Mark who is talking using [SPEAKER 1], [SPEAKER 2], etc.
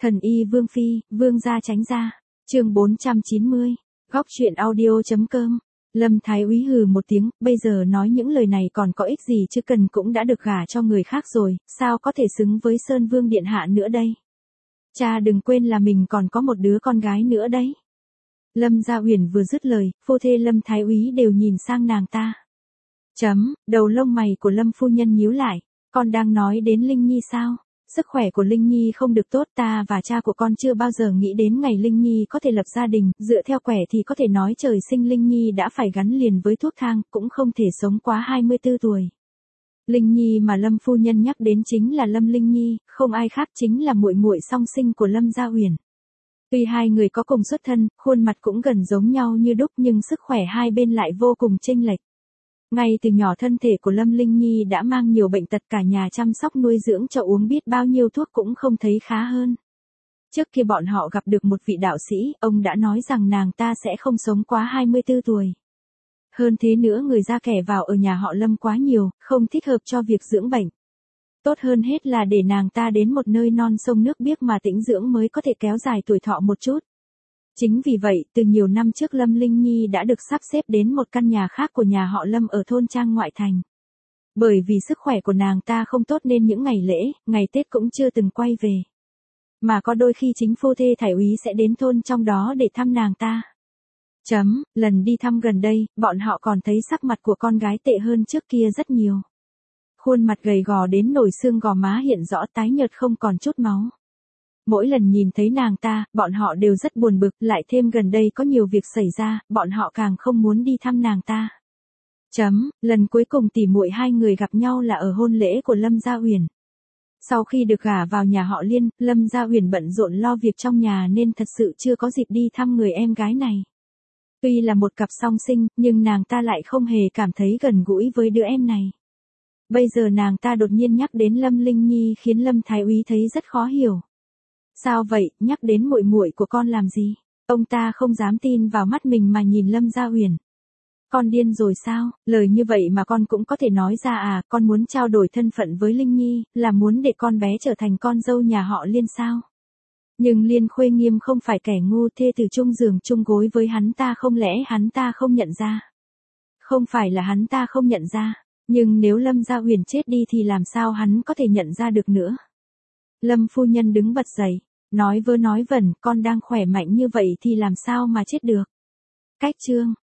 [SPEAKER 1] Thần y Vương Phi, Vương gia tránh ra. Chương 490. Góc truyện audio.com. Lâm Thái Úy hừ một tiếng, bây giờ nói những lời này còn có ích gì chứ, cần cũng đã được gả cho người khác rồi, sao có thể xứng với Sơn Vương điện hạ nữa đây. Cha đừng quên là mình còn có một đứa con gái nữa đấy. Lâm Gia Uyển vừa dứt lời, phu thê Lâm Thái Úy đều nhìn sang nàng ta. Đầu lông mày của Lâm phu nhân nhíu lại, con đang nói đến Linh Nhi sao? Sức khỏe của Linh Nhi không được tốt, ta và cha của con chưa bao giờ nghĩ đến ngày Linh Nhi có thể lập gia đình, dựa theo quẻ thì có thể nói trời sinh Linh Nhi đã phải gắn liền với thuốc thang, cũng không thể sống quá 24 tuổi. Linh Nhi mà Lâm phu nhân nhắc đến chính là Lâm Linh Nhi, không ai khác, chính là muội muội song sinh của Lâm Gia Uyển. Tuy hai người có cùng xuất thân, khuôn mặt cũng gần giống nhau như đúc, nhưng sức khỏe hai bên lại vô cùng chênh lệch. Ngay từ nhỏ thân thể của Lâm Linh Nhi đã mang nhiều bệnh tật, cả nhà chăm sóc nuôi dưỡng cho uống biết bao nhiêu thuốc cũng không thấy khá hơn. Trước khi bọn họ gặp được một vị đạo sĩ, ông đã nói rằng nàng ta sẽ không sống quá 24 tuổi. Hơn thế nữa, người ra kẻ vào ở nhà họ Lâm quá nhiều, không thích hợp cho việc dưỡng bệnh. Tốt hơn hết là để nàng ta đến một nơi non sông nước biếc mà tĩnh dưỡng mới có thể kéo dài tuổi thọ một chút. Chính vì vậy, từ nhiều năm trước Lâm Linh Nhi đã được sắp xếp đến một căn nhà khác của nhà họ Lâm ở thôn trang ngoại thành. Bởi vì sức khỏe của nàng ta không tốt nên những ngày lễ, ngày Tết cũng chưa từng quay về. Mà có đôi khi chính phu thê Thái Úy sẽ đến thôn trong đó để thăm nàng ta. Lần đi thăm gần đây, bọn họ còn thấy sắc mặt của con gái tệ hơn trước kia rất nhiều. Khuôn mặt gầy gò đến nổi xương gò má hiện rõ tái nhợt không còn chút máu. Mỗi lần nhìn thấy nàng ta, bọn họ đều rất buồn bực, lại thêm gần đây có nhiều việc xảy ra, bọn họ càng không muốn đi thăm nàng ta. Lần cuối cùng tỉ muội hai người gặp nhau là ở hôn lễ của Lâm Gia Uyển. Sau khi được gả vào nhà họ Liên, Lâm Gia Uyển bận rộn lo việc trong nhà nên thật sự chưa có dịp đi thăm người em gái này. Tuy là một cặp song sinh, nhưng nàng ta lại không hề cảm thấy gần gũi với đứa em này. Bây giờ nàng ta đột nhiên nhắc đến Lâm Linh Nhi khiến Lâm Thái Úy thấy rất khó hiểu. Sao vậy, nhắc đến muội muội của con làm gì? Ông ta không dám tin vào mắt mình mà nhìn Lâm Gia Uyển. Con điên rồi sao? Lời như vậy mà con cũng có thể nói ra à? Con muốn trao đổi thân phận với Linh Nhi, là muốn để con bé trở thành con dâu nhà họ Liên sao? Nhưng Liên Khuê Nghiêm không phải kẻ ngu, thê từ chung giường chung gối với hắn ta, không lẽ hắn ta không nhận ra? Không phải là hắn ta không nhận ra, nhưng nếu Lâm Gia Uyển chết đi thì làm sao hắn có thể nhận ra được nữa? Lâm phu nhân đứng bật dậy, nói vớ nói vẩn, con đang khỏe mạnh như vậy thì làm sao mà chết được? Cách chương